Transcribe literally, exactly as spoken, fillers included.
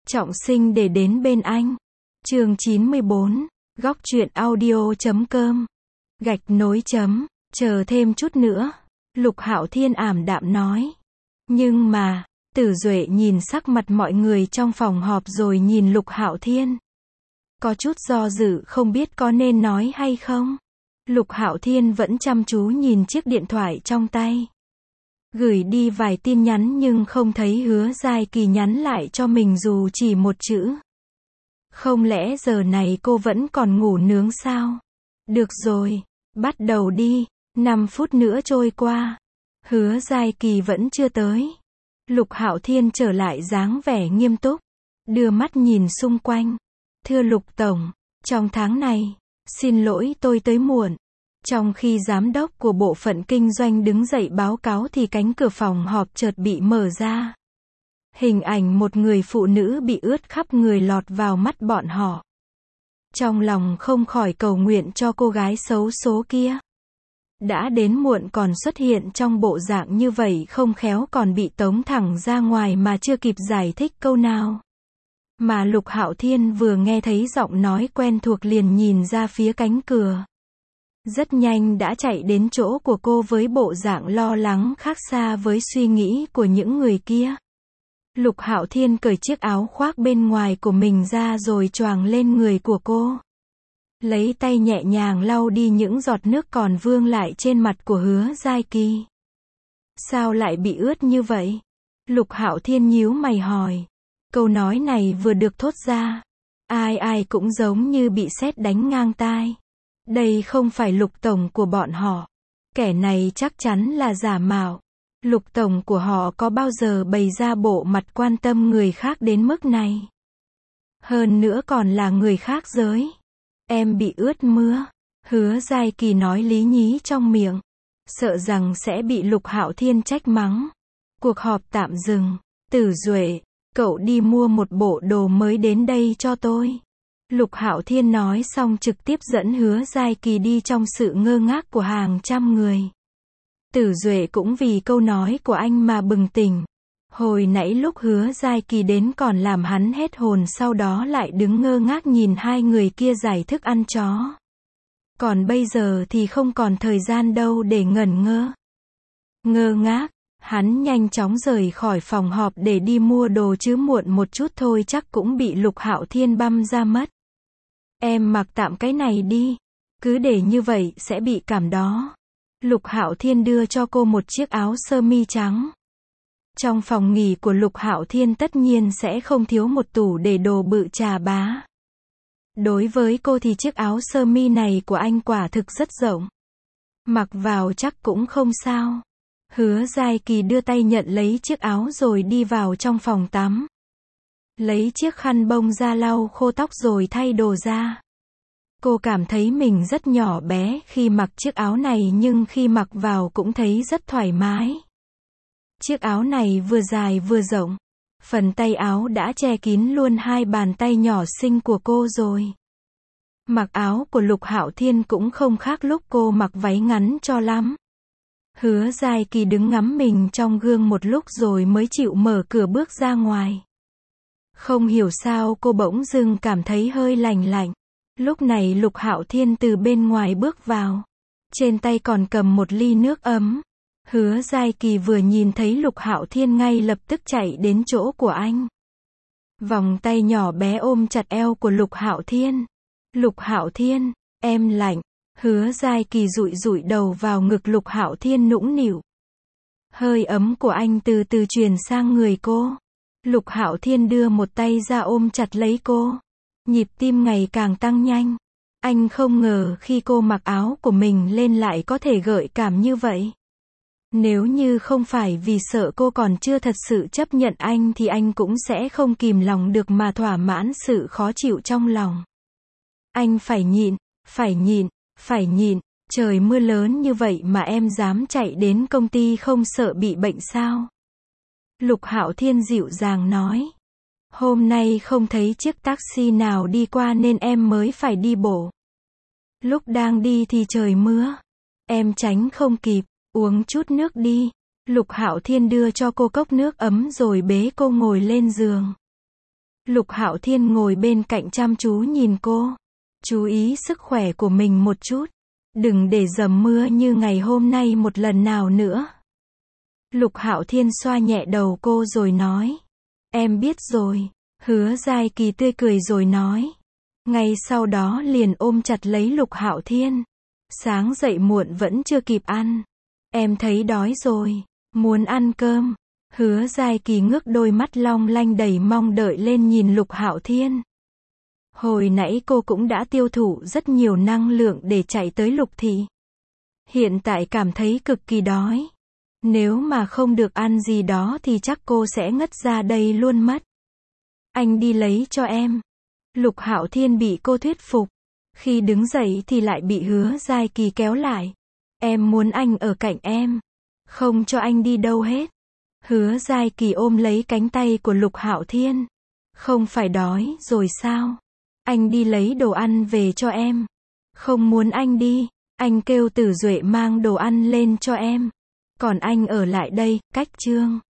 trọng sinh để đến bên anh. Chương chín mươi bốn, góc truyện audio chấm com, gạch nối chấm, chờ thêm chút nữa, Lục Hạo Thiên ảm đạm nói. Nhưng mà, Tử Duệ nhìn sắc mặt mọi người trong phòng họp rồi nhìn Lục Hạo Thiên. Có chút do dự không biết có nên nói hay không. Lục Hạo Thiên vẫn chăm chú nhìn chiếc điện thoại trong tay. Gửi đi vài tin nhắn nhưng không thấy Hứa Giai Kỳ nhắn lại cho mình dù chỉ một chữ. Không lẽ giờ này cô vẫn còn ngủ nướng sao? Được rồi, bắt đầu đi. năm phút nữa trôi qua. Hứa Giai Kỳ vẫn chưa tới. Lục Hạo Thiên trở lại dáng vẻ nghiêm túc. Đưa mắt nhìn xung quanh. Thưa Lục Tổng, trong tháng này, xin lỗi tôi tới muộn. Trong khi giám đốc của bộ phận kinh doanh đứng dậy báo cáo thì cánh cửa phòng họp chợt bị mở ra. Hình ảnh một người phụ nữ bị ướt khắp người lọt vào mắt bọn họ. Trong lòng không khỏi cầu nguyện cho cô gái xấu số kia. Đã đến muộn còn xuất hiện trong bộ dạng như vậy không khéo còn bị tống thẳng ra ngoài mà chưa kịp giải thích câu nào. Mà Lục Hạo Thiên vừa nghe thấy giọng nói quen thuộc liền nhìn ra phía cánh cửa. Rất nhanh đã chạy đến chỗ của cô với bộ dạng lo lắng khác xa với suy nghĩ của những người kia. Lục Hạo Thiên cởi chiếc áo khoác bên ngoài của mình ra rồi choàng lên người của cô. Lấy tay nhẹ nhàng lau đi những giọt nước còn vương lại trên mặt của Hứa Giai Kỳ. Sao lại bị ướt như vậy? Lục Hạo Thiên nhíu mày hỏi. Câu nói này vừa được thốt ra. Ai ai cũng giống như bị sét đánh ngang tai. Đây không phải Lục Tổng của bọn họ. Kẻ này chắc chắn là giả mạo. Lục Tổng của họ có bao giờ bày ra bộ mặt quan tâm người khác đến mức này. Hơn nữa còn là người khác giới. Em bị ướt mưa. Hứa Giai Kỳ nói lý nhí trong miệng. Sợ rằng sẽ bị Lục Hạo Thiên trách mắng. Cuộc họp tạm dừng. Tử Duệ, cậu đi mua một bộ đồ mới đến đây cho tôi. Lục Hạo Thiên nói xong trực tiếp dẫn Hứa Giai Kỳ đi trong sự ngơ ngác của hàng trăm người. Tử Duệ cũng vì câu nói của anh mà bừng tỉnh. Hồi nãy lúc Hứa Giai Kỳ đến còn làm hắn hết hồn, sau đó lại đứng ngơ ngác nhìn hai người kia giải thức ăn chó. Còn bây giờ thì không còn thời gian đâu để ngẩn ngơ. Ngơ ngác, hắn nhanh chóng rời khỏi phòng họp để đi mua đồ chứ muộn một chút thôi chắc cũng bị Lục Hạo Thiên băm ra mất. Em mặc tạm cái này đi, cứ để như vậy sẽ bị cảm đó. Lục Hạo Thiên đưa cho cô một chiếc áo sơ mi trắng. Trong phòng nghỉ của Lục Hạo Thiên tất nhiên sẽ không thiếu một tủ để đồ bự chà bá. Đối với cô thì chiếc áo sơ mi này của anh quả thực rất rộng. Mặc vào chắc cũng không sao. Hứa Giai Kỳ đưa tay nhận lấy chiếc áo rồi đi vào trong phòng tắm. Lấy chiếc khăn bông ra lau khô tóc rồi thay đồ ra. Cô cảm thấy mình rất nhỏ bé khi mặc chiếc áo này nhưng khi mặc vào cũng thấy rất thoải mái. Chiếc áo này vừa dài vừa rộng. Phần tay áo đã che kín luôn hai bàn tay nhỏ xinh của cô rồi. Mặc áo của Lục Hạo Thiên cũng không khác lúc cô mặc váy ngắn cho lắm. Hứa Giai Kỳ đứng ngắm mình trong gương một lúc rồi mới chịu mở cửa bước ra ngoài. Không hiểu sao cô bỗng dưng cảm thấy hơi lạnh lạnh. Lúc này Lục Hạo Thiên từ bên ngoài bước vào. Trên tay còn cầm một ly nước ấm. Hứa Giai Kỳ vừa nhìn thấy Lục Hạo Thiên ngay lập tức chạy đến chỗ của anh. Vòng tay nhỏ bé ôm chặt eo của Lục Hạo Thiên. Lục Hạo Thiên, em lạnh. Hứa Giai Kỳ dụi dụi đầu vào ngực Lục Hạo Thiên nũng nịu. Hơi ấm của anh từ từ truyền sang người cô. Lục Hạo Thiên đưa một tay ra ôm chặt lấy cô. Nhịp tim ngày càng tăng nhanh. Anh không ngờ khi cô mặc áo của mình lên lại có thể gợi cảm như vậy. Nếu như không phải vì sợ cô còn chưa thật sự chấp nhận anh thì anh cũng sẽ không kìm lòng được mà thỏa mãn sự khó chịu trong lòng. Anh phải nhịn, phải nhịn, phải nhịn. Trời mưa lớn như vậy mà em dám chạy đến công ty không sợ bị bệnh sao? Lục Hạo Thiên dịu dàng nói. Hôm nay không thấy chiếc taxi nào đi qua nên em mới phải đi bộ. Lúc đang đi thì trời mưa. Em tránh không kịp, uống chút nước đi. Lục Hạo Thiên đưa cho cô cốc nước ấm rồi bế cô ngồi lên giường. Lục Hạo Thiên ngồi bên cạnh chăm chú nhìn cô. Chú ý sức khỏe của mình một chút. Đừng để dầm mưa như ngày hôm nay một lần nào nữa. Lục Hạo Thiên xoa nhẹ đầu cô rồi nói. Em biết rồi. Hứa Giai Kỳ tươi cười rồi nói. Ngay sau đó liền ôm chặt lấy Lục Hạo Thiên. Sáng dậy muộn vẫn chưa kịp ăn. Em thấy đói rồi. Muốn ăn cơm. Hứa Giai Kỳ ngước đôi mắt long lanh đầy mong đợi lên nhìn Lục Hạo Thiên. Hồi nãy cô cũng đã tiêu thụ rất nhiều năng lượng để chạy tới Lục thị. Hiện tại cảm thấy cực kỳ đói. Nếu mà không được ăn gì đó thì chắc cô sẽ ngất ra đây luôn mất. Anh đi lấy cho em. Lục Hạo Thiên bị cô thuyết phục. Khi đứng dậy thì lại bị Hứa Giai Kỳ kéo lại. Em muốn anh ở cạnh em. Không cho anh đi đâu hết. Hứa Giai Kỳ ôm lấy cánh tay của Lục Hạo Thiên. Không phải đói rồi sao? Anh đi lấy đồ ăn về cho em. Không muốn anh đi. Anh kêu Tử Duệ mang đồ ăn lên cho em. Còn anh ở lại đây, cách Trương